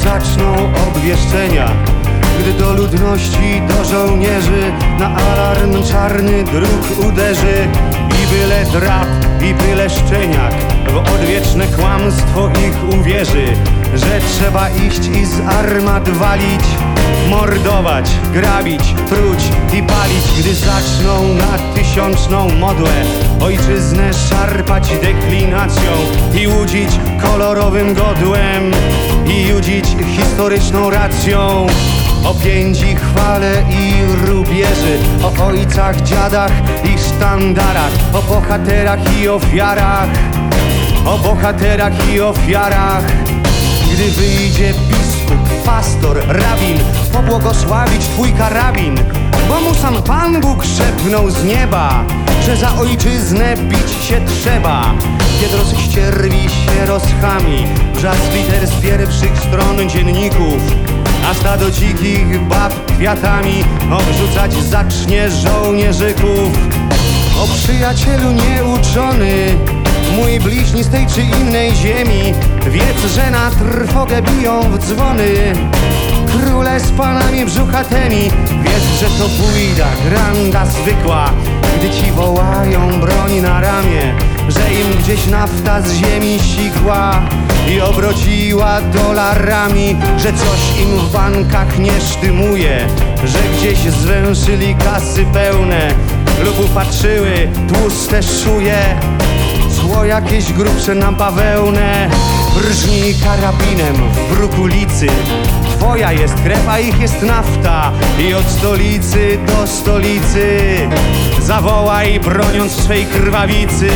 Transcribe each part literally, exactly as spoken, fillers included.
zaczną obwieszczenia, gdy do ludności, do żołnierzy na alarm czarny dróg uderzy. I byle drab, i byle szczeniak w odwieczne kłamstwo ich uwierzy, że trzeba iść i z armat walić, mordować, grabić, truć i palić. Gdy zaczną na tysiączną modłę ojczyznę szarpać deklinacją i łudzić kolorowym godłem i judzić historyczną racją. O piędzi, chwale i rubieży, o ojcach, dziadach i sztandarach, o bohaterach i ofiarach, o bohaterach i ofiarach. Gdy wyjdzie biskup, pastor, rabin, pobłogosławić twój karabin, bo mu sam Pan Bóg szepnął z nieba, że za ojczyznę bić się trzeba. Kiedy ścierwi się rozchami wrzask liter z pierwszych stron dzienników, a stado dzikich bab kwiatami obrzucać zacznie żołnierzyków. O przyjacielu nieuczony, mój bliźni z tej czy innej ziemi, wiedz, że na trwogę biją w dzwony króle z panami brzuchatymi. Wiedz, że to bójda, granda zwykła, gdy ci wołają broń na ramię, że im gdzieś nafta z ziemi sikła i obrodziła dolarami, że coś im w bankach nie sztymuje, że gdzieś zwęszyli kasy pełne lub upatrzyły tłuste szuje. Zło jakieś grubsze na bawełnę brżni karabinem w brukulicy. Twoja jest krew, a ich jest nafta i od stolicy do stolicy zawołaj, broniąc swej krwawicy.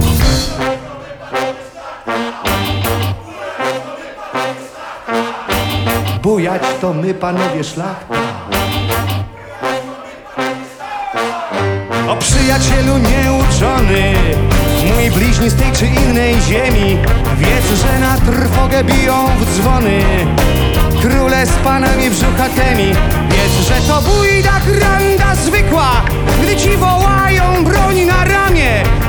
Bujać to my, panowie szlachta. O przyjacielu nieuczony, mój bliźni z tej czy innej ziemi, wiedz, że na trwogę biją w dzwony króle z panami brzuchatymi. Wiedz, że to bójda, granda zwykła, gdy ci wołają broń na ramię,